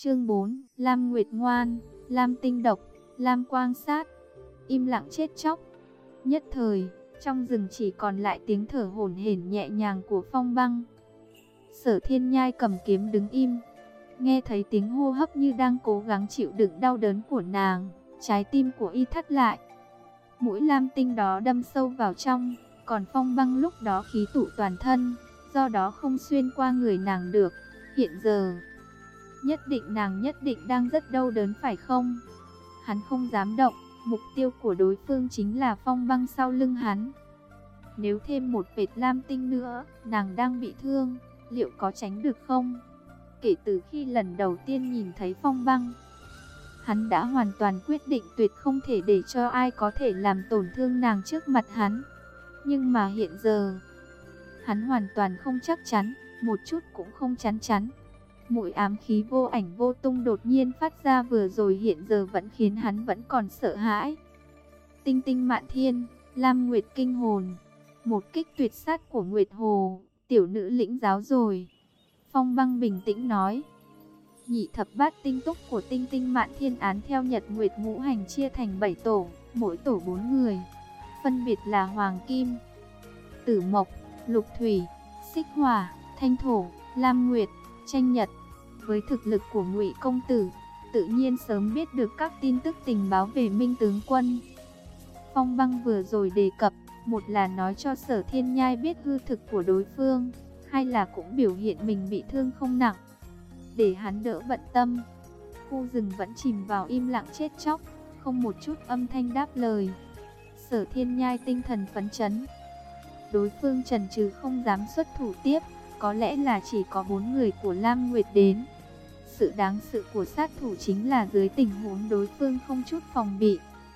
Chương 4, Lam Nguyệt ngoan, Lam tinh độc, Lam quan sát, im lặng chết chóc. Nhất thời, trong rừng chỉ còn lại tiếng thở hổn hển nhẹ nhàng của Phong Băng. Sở Thiên Nhai cầm kiếm đứng im, nghe thấy tiếng hô hấp như đang cố gắng chịu đựng đau đớn của nàng, trái tim của y thắt lại. Mũi lam tinh đó đâm sâu vào trong, còn Phong Băng lúc đó khí tụ toàn thân, do đó không xuyên qua người nàng được. Hiện giờ, nàng nhất định đang rất đau đớn phải không? Hắn không dám động, mục tiêu của đối phương chính là Phong Băng sau lưng hắn. Nếu thêm một vệt lam tinh nữa, nàng đang bị thương, liệu có tránh được không? Kể từ khi lần đầu tiên nhìn thấy Phong Băng, hắn đã hoàn toàn quyết định tuyệt không thể để cho ai có thể làm tổn thương nàng trước mặt hắn. Nhưng mà hiện giờ, hắn hoàn toàn không chắc chắn, một chút cũng không chắn chắn. Mũi ám khí vô ảnh vô tung đột nhiên phát ra vừa rồi hiện giờ vẫn khiến hắn vẫn còn sợ hãi. Tinh tinh mạn thiên, Lam Nguyệt kinh hồn. Một kích tuyệt sát của Nguyệt Hồ, tiểu nữ lĩnh giáo rồi. Phong Băng bình tĩnh nói. Nhị thập bát tinh túc của tinh tinh mạn thiên án theo nhật nguyệt ngũ hành chia thành 7 tổ, mỗi tổ 4 người. Phân biệt là Hoàng Kim, Tử Mộc, Lục Thủy, Xích Hỏa, Thanh Thổ, Lam Nguyệt, Tranh Nhật. Với thực lực của Ngụy công tử, tự nhiên sớm biết được các tin tức tình báo về Minh tướng quân. Phong Băng vừa rồi đề cập, một là nói cho Sở Thiên Nhai biết hư thực của đối phương, hai là cũng biểu hiện mình bị thương không nặng, để hắn đỡ bận tâm. Khu rừng vẫn chìm vào im lặng chết chóc, không một chút âm thanh đáp lời. Sở Thiên Nhai tinh thần phấn chấn. Đối phương chần chừ không dám xuất thủ tiếp, có lẽ là chỉ có 4 người của Lam Nguyệt đến. Sự đáng sợ của sát thủ chính là dưới tình huống đối phương không chút phòng bị,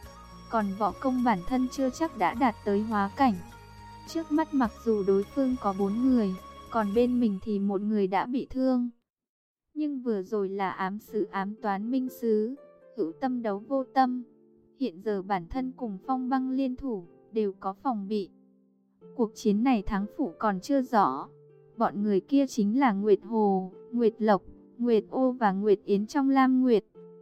còn võ công bản thân chưa chắc đã đạt tới hóa cảnh. Trước mắt mặc dù đối phương có 4 người, còn bên mình thì một người đã bị thương. Nhưng vừa rồi là ám sứ ám toán minh sứ, hữu tâm đấu vô tâm. Hiện giờ bản thân cùng Phong Băng liên thủ, đều có phòng bị. Cuộc chiến này thắng phụ còn chưa rõ. Bọn người kia chính là Nguyệt Hồ, Nguyệt Lộc, Nguyệt Ô và Nguyệt Yến trong Lam Nguyệt.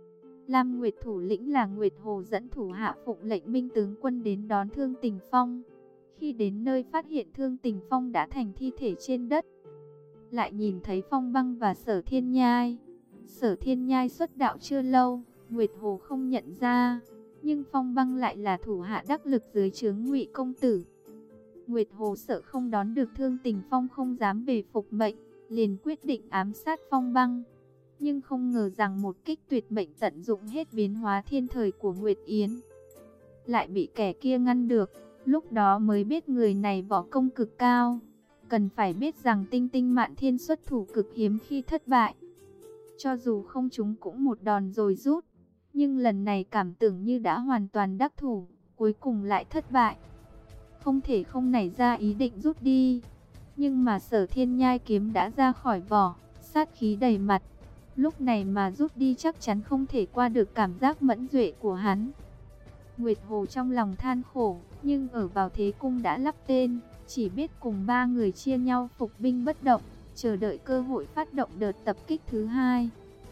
Lam Nguyệt thủ lĩnh là Nguyệt Hồ dẫn thủ hạ phụng lệnh Minh tướng quân đến đón Thương Tình Phong. Khi đến nơi phát hiện Thương Tình Phong đã thành thi thể trên đất, lại nhìn thấy Phong Băng và Sở Thiên Nhai. Sở Thiên Nhai xuất đạo chưa lâu, Nguyệt Hồ không nhận ra, nhưng Phong Băng lại là thủ hạ đắc lực dưới trướng Ngụy công tử. Nguyệt Hồ sợ không đón được Thương Tình Phong không dám về phục mệnh, liền quyết định ám sát Phong Băng. Nhưng không ngờ rằng một kích tuyệt mệnh tận dụng hết biến hóa thiên thời của Nguyệt Yến, lại bị kẻ kia ngăn được. Lúc đó mới biết người này võ công cực cao. Cần phải biết rằng tinh tinh mạn thiên xuất thủ cực hiếm khi thất bại. Cho dù không trúng cũng một đòn rồi rút, nhưng lần này cảm tưởng như đã hoàn toàn đắc thủ, cuối cùng lại thất bại. Không thể không nảy ra ý định rút đi. Nhưng mà Sở Thiên Nhai kiếm đã ra khỏi vỏ, sát khí đầy mặt. Lúc này mà rút đi chắc chắn không thể qua được cảm giác mẫn duệ của hắn. Nguyệt Hồ trong lòng than khổ, nhưng ở vào thế cung đã lắp tên, chỉ biết cùng 3 người chia nhau phục binh bất động, chờ đợi cơ hội phát động đợt tập kích thứ hai.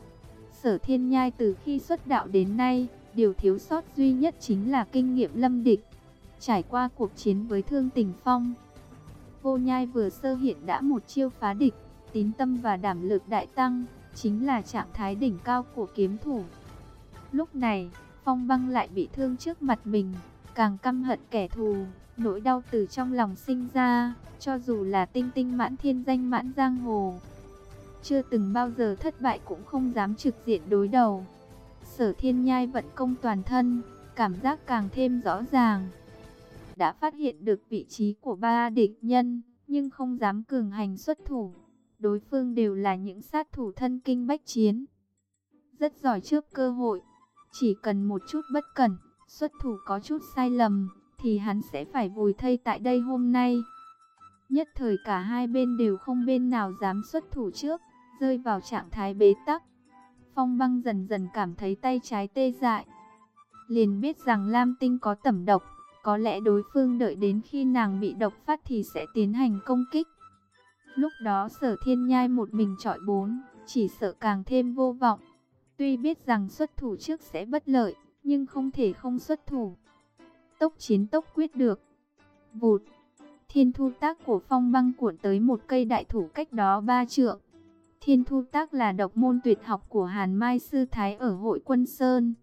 Sở Thiên Nhai từ khi xuất đạo đến nay, điều thiếu sót duy nhất chính là kinh nghiệm lâm địch. Trải qua cuộc chiến với Thương Tình Phong, Vô Nhai vừa sơ hiện đã một chiêu phá địch, tín tâm và đảm lực đại tăng, chính là trạng thái đỉnh cao của kiếm thủ. Lúc này, Phong Băng lại bị thương trước mặt mình, càng căm hận kẻ thù, nỗi đau từ trong lòng sinh ra. Cho dù là tinh tinh mãn thiên danh mãn giang hồ, chưa từng bao giờ thất bại cũng không dám trực diện đối đầu. Sở Thiên Nhai vận công toàn thân, cảm giác càng thêm rõ ràng. Đã phát hiện được vị trí của 3 địch nhân, nhưng không dám cường hành xuất thủ. Đối phương đều là những sát thủ thân kinh bách chiến, rất giỏi trước cơ hội. Chỉ cần một chút bất cẩn, xuất thủ có chút sai lầm, thì hắn sẽ phải vùi thây tại đây hôm nay. Nhất thời cả hai bên đều không bên nào dám xuất thủ trước, rơi vào trạng thái bế tắc. Phong Băng dần dần cảm thấy tay trái tê dại, liền biết rằng Lam Tinh có tẩm độc. Có lẽ đối phương đợi đến khi nàng bị độc phát thì sẽ tiến hành công kích. Lúc đó Sở Thiên Nhai một mình chọi 4, chỉ sợ càng thêm vô vọng. Tuy biết rằng xuất thủ trước sẽ bất lợi, nhưng không thể không xuất thủ. Tốc chiến tốc quyết được. Vụt, thiên thu tác của Phong Băng cuộn tới một cây đại thụ cách đó 3 trượng. Thiên thu tác là độc môn tuyệt học của Hàn Mai Sư Thái ở Hội Quân Sơn.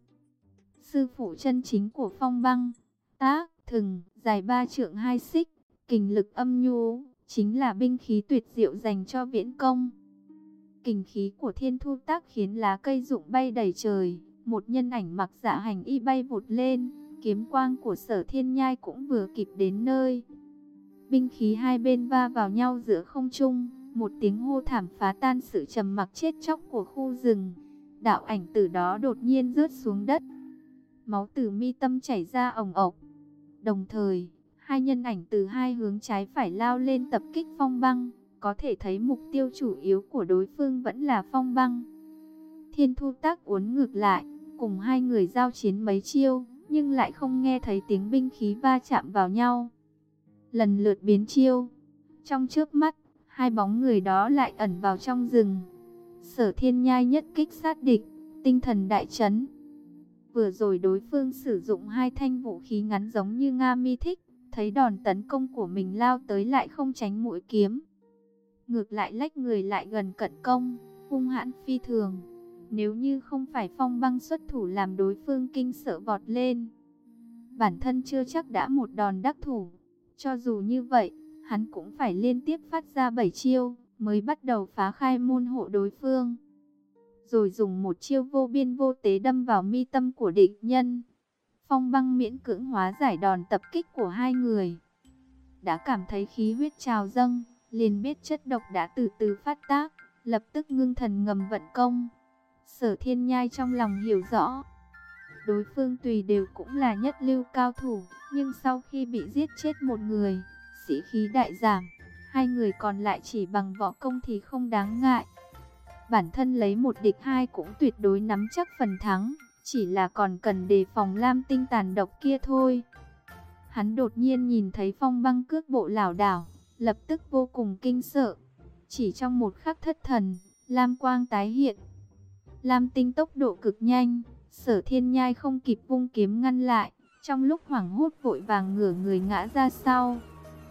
Sư phụ chân chính của Phong Băng, tác, thừng, dài 3 trượng 2 xích, kình lực âm nhu, chính là binh khí tuyệt diệu dành cho viễn công. Kình khí của thiên thu tác khiến lá cây rụng bay đầy trời, một nhân ảnh mặc dạ hành y bay vụt lên, kiếm quang của Sở Thiên Nhai cũng vừa kịp đến nơi. Binh khí hai bên va vào nhau giữa không trung, một tiếng hô thảm phá tan sự trầm mặc chết chóc của khu rừng. Đạo ảnh từ đó đột nhiên rớt xuống đất. Máu từ mi tâm chảy ra ồng ộc. Đồng thời, hai nhân ảnh từ hai hướng trái phải lao lên tập kích Phong Băng. Có thể thấy mục tiêu chủ yếu của đối phương vẫn là Phong Băng. Thiên thu tác uốn ngược lại, cùng hai người giao chiến mấy chiêu, nhưng lại không nghe thấy tiếng binh khí va chạm vào nhau. Lần lượt biến chiêu. Trong chớp mắt, hai bóng người đó lại ẩn vào trong rừng. Sở Thiên Nhai nhất kích sát địch, tinh thần đại chấn. Vừa rồi đối phương sử dụng hai thanh vũ khí ngắn giống như Nga Mi Thích, thấy đòn tấn công của mình lao tới lại không tránh mũi kiếm. Ngược lại lách người lại gần cận công, hung hãn phi thường. Nếu như không phải Phong Băng xuất thủ làm đối phương kinh sợ vọt lên, bản thân chưa chắc đã một đòn đắc thủ. Cho dù như vậy, hắn cũng phải liên tiếp phát ra 7 chiêu, mới bắt đầu phá khai môn hộ đối phương. Rồi dùng một chiêu vô biên vô tế đâm vào mi tâm của địch nhân. Phong Băng miễn cưỡng hóa giải đòn tập kích của hai người. Đã cảm thấy khí huyết trào dâng, liền biết chất độc đã từ từ phát tác, lập tức ngưng thần ngầm vận công. Sở Thiên Nhai trong lòng hiểu rõ, đối phương tùy đều cũng là nhất lưu cao thủ, nhưng sau khi bị giết chết một người, sĩ khí đại giảm, hai người còn lại chỉ bằng võ công thì không đáng ngại. Bản thân lấy một địch hai cũng tuyệt đối nắm chắc phần thắng, chỉ là còn cần đề phòng lam tinh tàn độc kia thôi. Hắn đột nhiên nhìn thấy Phong Băng cước bộ lảo đảo, lập tức vô cùng kinh sợ. Chỉ trong một khắc thất thần, lam quang tái hiện. Lam tinh tốc độ cực nhanh, Sở Thiên Nhai không kịp vung kiếm ngăn lại, trong lúc hoảng hốt vội vàng ngửa người ngã ra sau.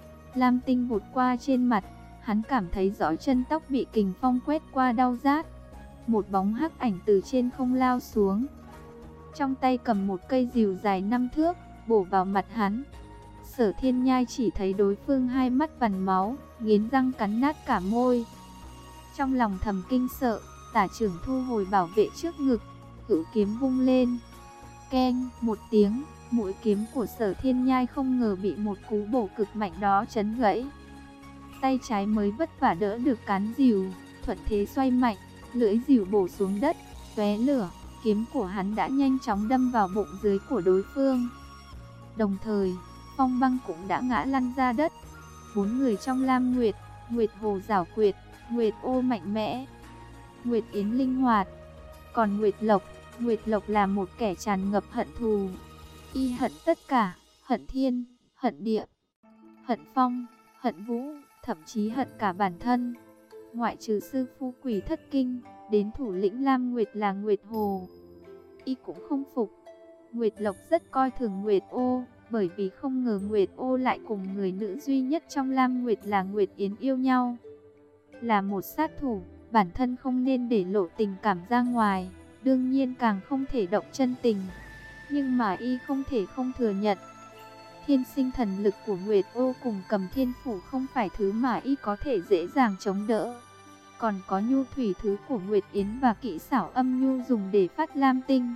Lam tinh vụt qua trên mặt, hắn cảm thấy dõi chân tóc bị kình phong quét qua đau rát. Một bóng hắc ảnh từ trên không lao xuống, trong tay cầm một cây rìu dài 5 thước, bổ vào mặt hắn. Sở Thiên Nhai chỉ thấy đối phương hai mắt vằn máu, nghiến răng cắn nát cả môi. Trong lòng thầm kinh sợ, tả trưởng thu hồi bảo vệ trước ngực, cự kiếm vung lên. Keng một tiếng, mũi kiếm của Sở Thiên Nhai không ngờ bị một cú bổ cực mạnh đó chấn gãy. Tay trái mới vất vả đỡ được cán rìu, thuận thế xoay mạnh, lưỡi rìu bổ xuống đất, tóe lửa. Kiếm của hắn đã nhanh chóng đâm vào bụng dưới của đối phương. Đồng thời, Phong Băng cũng đã ngã lăn ra đất. Bốn người trong Lam Nguyệt, Nguyệt Hồ giảo quyệt, Nguyệt Ô mạnh mẽ, Nguyệt Yến linh hoạt. Còn Nguyệt Lộc là một kẻ tràn ngập hận thù. Y hận tất cả, hận thiên, hận địa, hận phong, hận vũ, thậm chí hận cả bản thân. Ngoại trừ sư phu Quỷ Thất Kinh, đến thủ lĩnh Lam Nguyệt là Nguyệt Hồ, y cũng không phục. Nguyệt Lộc rất coi thường Nguyệt Ô, bởi vì không ngờ Nguyệt Ô lại cùng người nữ duy nhất trong Lam Nguyệt là Nguyệt Yến yêu nhau. Là một sát thủ, bản thân không nên để lộ tình cảm ra ngoài, đương nhiên càng không thể động chân tình. Nhưng mà y không thể không thừa nhận, thiên sinh thần lực của Nguyệt Ô cùng Cầm Thiên Phủ không phải thứ mà y có thể dễ dàng chống đỡ. Còn có nhu thủy thứ của Nguyệt Yến và kỹ xảo âm nhu dùng để phát lam tinh.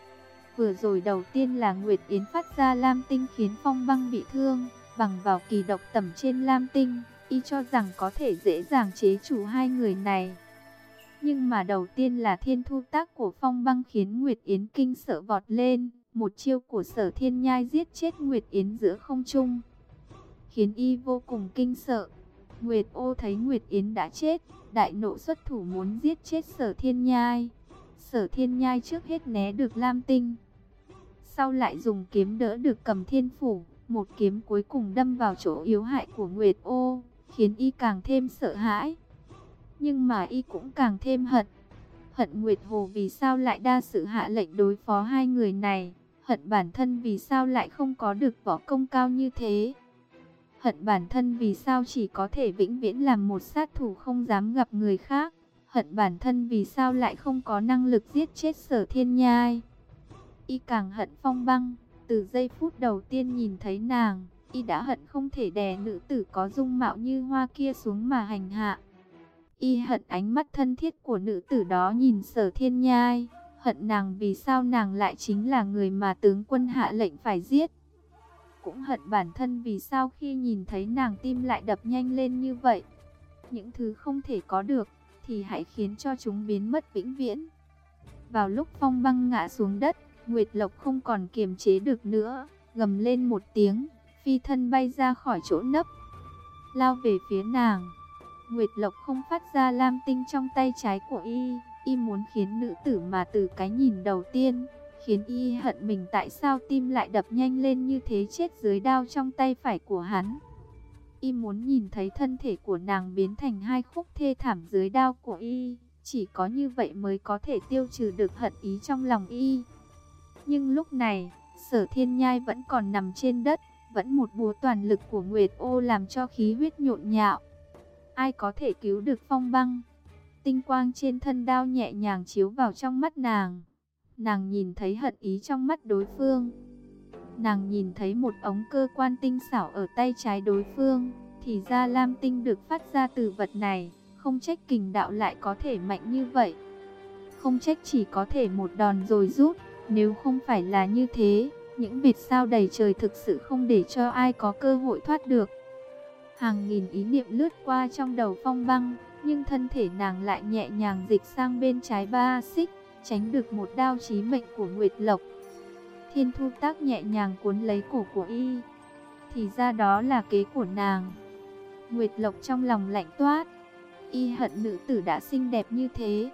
Vừa rồi đầu tiên là Nguyệt Yến phát ra lam tinh khiến Phong Băng bị thương, bằng vào kỳ độc tẩm trên lam tinh, y cho rằng có thể dễ dàng chế chủ hai người này. Nhưng mà đầu tiên là thiên thu tác của Phong Băng khiến Nguyệt Yến kinh sợ vọt lên, một chiêu của Sở Thiên Nhai giết chết Nguyệt Yến giữa không trung, khiến y vô cùng kinh sợ. Nguyệt Ô thấy Nguyệt Yến đã chết, đại nộ xuất thủ muốn giết chết Sở Thiên Nhai. Sở Thiên Nhai trước hết né được lam tinh, sau lại dùng kiếm đỡ được Cầm Thiên Phủ, một kiếm cuối cùng đâm vào chỗ yếu hại của Nguyệt Ô, khiến y càng thêm sợ hãi. Nhưng mà y cũng càng thêm hận. hận Nguyệt Hồ vì sao lại đa sự hạ lệnh đối phó hai người này, hận bản thân vì sao lại không có được võ công cao như thế. Hận bản thân vì sao chỉ có thể vĩnh viễn làm một sát thủ không dám gặp người khác. Hận bản thân vì sao lại không có năng lực giết chết Sở Thiên Nhai. Y càng hận Phong Băng, từ giây phút đầu tiên nhìn thấy nàng, y đã hận không thể đè nữ tử có dung mạo như hoa kia xuống mà hành hạ. Y hận ánh mắt thân thiết của nữ tử đó nhìn Sở Thiên Nhai, hận nàng vì sao nàng lại chính là người mà tướng quân hạ lệnh phải giết. Cũng hận bản thân vì sao khi nhìn thấy nàng tim lại đập nhanh lên như vậy. Những thứ không thể có được thì hãy khiến cho chúng biến mất vĩnh viễn. Vào lúc Phong Băng ngã xuống đất, Nguyệt Lộc không còn kiềm chế được nữa, gầm lên một tiếng, phi thân bay ra khỏi chỗ nấp, lao về phía nàng. Nguyệt Lộc không phát ra lam tinh trong tay trái của y muốn khiến nữ tử mà từ cái nhìn đầu tiên, khiến y hận mình tại sao tim lại đập nhanh lên như thế chết dưới đao trong tay phải của hắn. Y muốn nhìn thấy thân thể của nàng biến thành hai khúc thê thảm dưới đao của y, chỉ có như vậy mới có thể tiêu trừ được hận ý trong lòng y. Nhưng lúc này, Sở Thiên Nhai vẫn còn nằm trên đất, vẫn một búa toàn lực của Nguyệt Ô làm cho khí huyết nhộn nhạo. Ai có thể cứu được Phong Băng? Tinh quang trên thân đao nhẹ nhàng chiếu vào trong mắt nàng. Nàng nhìn thấy hận ý trong mắt đối phương. Nàng nhìn thấy một ống cơ quan tinh xảo ở tay trái đối phương. Thì ra lam tinh được phát ra từ vật này. Không trách kình đạo lại có thể mạnh như vậy. Không trách chỉ có thể một đòn rồi rút. Nếu không phải là như thế, những vệt sao đầy trời thực sự không để cho ai có cơ hội thoát được. Hàng nghìn ý niệm lướt qua trong đầu Phong Băng, nhưng thân thể nàng lại nhẹ nhàng dịch sang bên trái ba xích, tránh được một đao chí mệnh của Nguyệt Lộc. Thiên Thu Tác nhẹ nhàng cuốn lấy cổ của y. Thì ra đó là kế của nàng. Nguyệt Lộc trong lòng lạnh toát. Y hận nữ tử đã xinh đẹp như thế,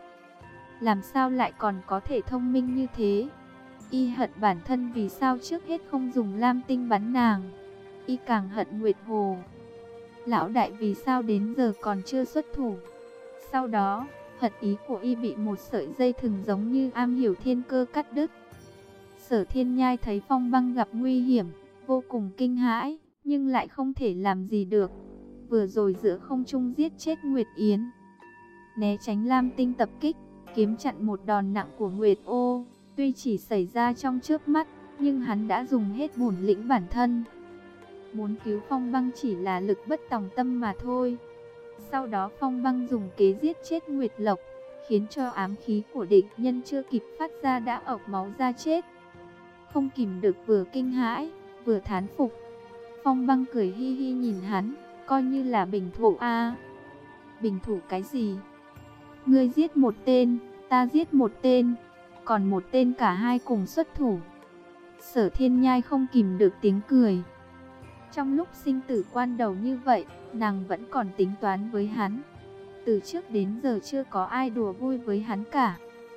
làm sao lại còn có thể thông minh như thế. Y hận bản thân vì sao trước hết không dùng lam tinh bắn nàng. Y càng hận Nguyệt Hồ. Lão đại vì sao đến giờ còn chưa xuất thủ. Sau đó, hận ý của y bị một sợi dây thừng giống như am hiểu thiên cơ cắt đứt. Sở Thiên Nhai thấy Phong Băng gặp nguy hiểm, vô cùng kinh hãi, nhưng lại không thể làm gì được. Vừa rồi giữa không trung giết chết Nguyệt Yến, né tránh lam tinh tập kích, kiếm chặn một đòn nặng của Nguyệt Ô. Tuy chỉ xảy ra trong chớp mắt, nhưng hắn đã dùng hết bổn lĩnh bản thân. Muốn cứu Phong Băng chỉ là lực bất tòng tâm mà thôi. Sau đó Phong Băng dùng kế giết chết Nguyệt Lộc, khiến cho ám khí của địch nhân chưa kịp phát ra đã ộc máu ra chết. Không kìm được vừa kinh hãi, vừa thán phục. Phong Băng cười hi hi nhìn hắn, coi như là bình thủ a. Bình thủ cái gì? Ngươi giết một tên, ta giết một tên, còn một tên cả hai cùng xuất thủ. Sở Thiên Nhai không kìm được tiếng cười. Trong lúc sinh tử quan đầu như vậy, nàng vẫn còn tính toán với hắn. Từ trước đến giờ chưa có ai đùa vui với hắn cả.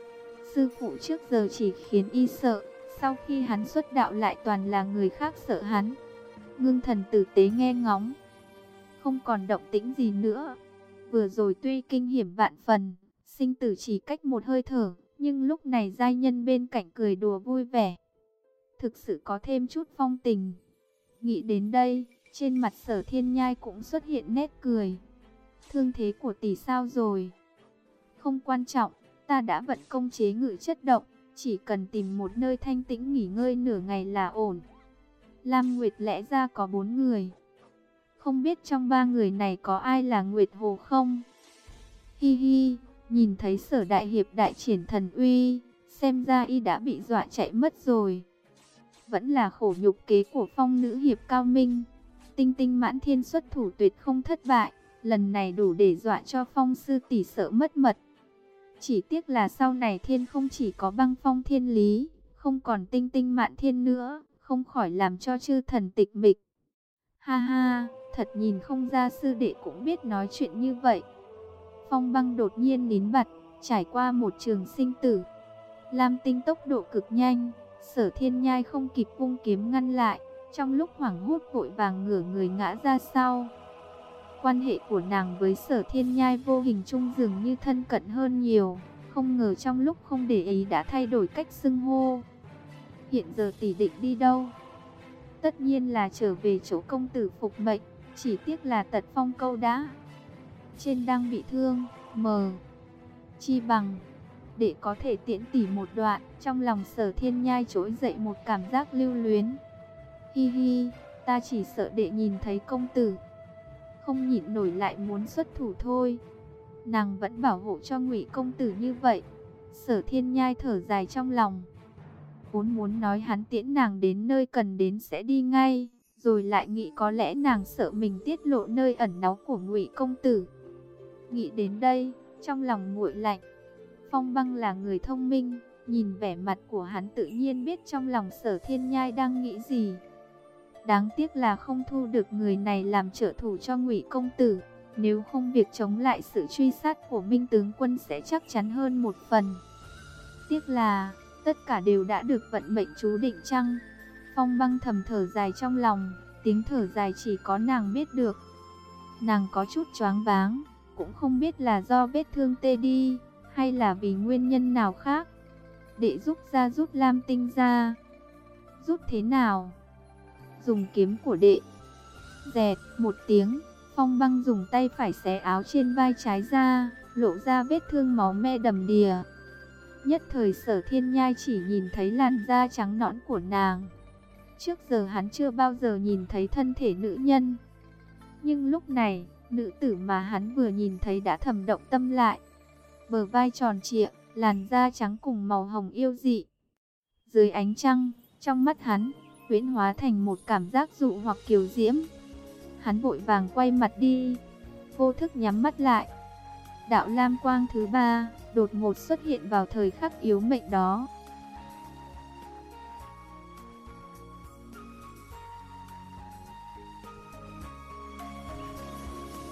Sư phụ trước giờ chỉ khiến y sợ, sau khi hắn xuất đạo lại toàn là người khác sợ hắn. Ngưng Thần tử tế nghe ngóng, không còn động tĩnh gì nữa. Vừa rồi tuy kinh hiểm vạn phần, sinh tử chỉ cách một hơi thở, nhưng lúc này giai nhân bên cạnh cười đùa vui vẻ, thực sự có thêm chút phong tình. Nghĩ đến đây, trên mặt Sở Thiên Nhai cũng xuất hiện nét cười. Thương thế của tỷ sao rồi? Không quan trọng, ta đã vận công chế ngự chất động, chỉ cần tìm một nơi thanh tĩnh nghỉ ngơi nửa ngày là ổn. Lam Nguyệt lẽ ra có 4 người. Không biết trong 3 người này có ai là Nguyệt Hồ không? Hi hi, nhìn thấy Sở đại hiệp đại triển thần uy, xem ra y đã bị dọa chạy mất rồi. Vẫn là khổ nhục kế của Phong nữ hiệp cao minh. Tinh tinh mãn thiên xuất thủ tuyệt không thất bại, lần này đủ để dọa cho Phong sư tỷ sợ mất mật. Chỉ tiếc là sau này thiên không chỉ có băng phong thiên lý, không còn tinh tinh mạn thiên nữa, không khỏi làm cho chư thần tịch mịch. Ha ha, thật nhìn không ra sư đệ cũng biết nói chuyện như vậy. Phong Băng đột nhiên nín bặt, trải qua một trường sinh tử. Lam tinh tốc độ cực nhanh, Sở Thiên Nhai không kịp vung kiếm ngăn lại, trong lúc hoảng hốt vội vàng ngửa người ngã ra sau. Quan hệ của nàng với Sở Thiên Nhai vô hình chung dường như thân cận hơn nhiều, không ngờ trong lúc không để ý đã thay đổi cách xưng hô. Hiện giờ tỷ định đi đâu? Tất nhiên là trở về chỗ công tử phục mệnh, chỉ tiếc là Tật Phong Câu đã trên đang bị thương, chi bằng để có thể tiễn tỷ một đoạn. Trong lòng Sở Thiên Nhai trỗi dậy một cảm giác lưu luyến. Hi hi, ta chỉ sợ đệ nhìn thấy công tử không nhịn nổi lại muốn xuất thủ thôi. Nàng vẫn bảo hộ cho Ngụy công tử như vậy. Sở Thiên Nhai thở dài trong lòng. Vốn muốn nói hắn tiễn nàng đến nơi cần đến sẽ đi ngay, rồi lại nghĩ có lẽ nàng sợ mình tiết lộ nơi ẩn náu của Ngụy công tử. Nghĩ đến đây, trong lòng nguội lạnh. Phong Băng là người thông minh, nhìn vẻ mặt của hắn tự nhiên biết trong lòng Sở Thiên Nhai đang nghĩ gì. Đáng tiếc là không thu được người này làm trợ thủ cho Ngụy công tử, nếu không việc chống lại sự truy sát của Minh tướng quân sẽ chắc chắn hơn một phần. Tiếc là tất cả đều đã được vận mệnh chú định chăng? Phong Băng thầm thở dài trong lòng, tiếng thở dài chỉ có nàng biết được. Nàng có chút choáng váng, cũng không biết là do vết thương tê đi, hay là vì nguyên nhân nào khác. Đệ rút lam tinh ra. Rút thế nào? Dùng kiếm của đệ. Dẹt một tiếng, Phong Băng dùng tay phải xé áo trên vai trái ra, lộ ra vết thương máu me đầm đìa. Nhất thời Sở Thiên Nhai chỉ nhìn thấy làn da trắng nõn của nàng. Trước giờ hắn chưa bao giờ nhìn thấy thân thể nữ nhân. Nhưng lúc này, nữ tử mà hắn vừa nhìn thấy đã thầm động tâm lại. Bờ vai tròn trịa, làn da trắng cùng màu hồng yêu dị. Dưới ánh trăng, trong mắt hắn, huyễn hóa thành một cảm giác dụ hoặc kiều diễm. Hắn vội vàng quay mặt đi, vô thức nhắm mắt lại. Đạo lam quang thứ ba đột ngột xuất hiện vào thời khắc yếu mệnh đó.